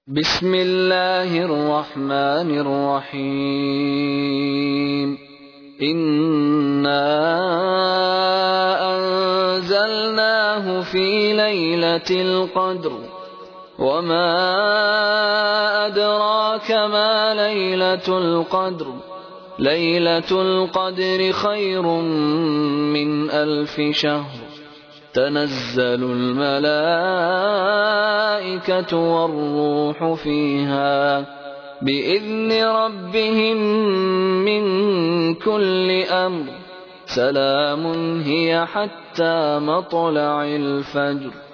بسم الله الرحمن الرحيم إنا أنزلناه في ليلة القدر وما أدراك ما ليلة القدر ليلة القدر خير من 1000 شهر تنزل الملائكة والروح فيها بإذن ربهم من كل أمر سلام هي حتى مطلع الفجر.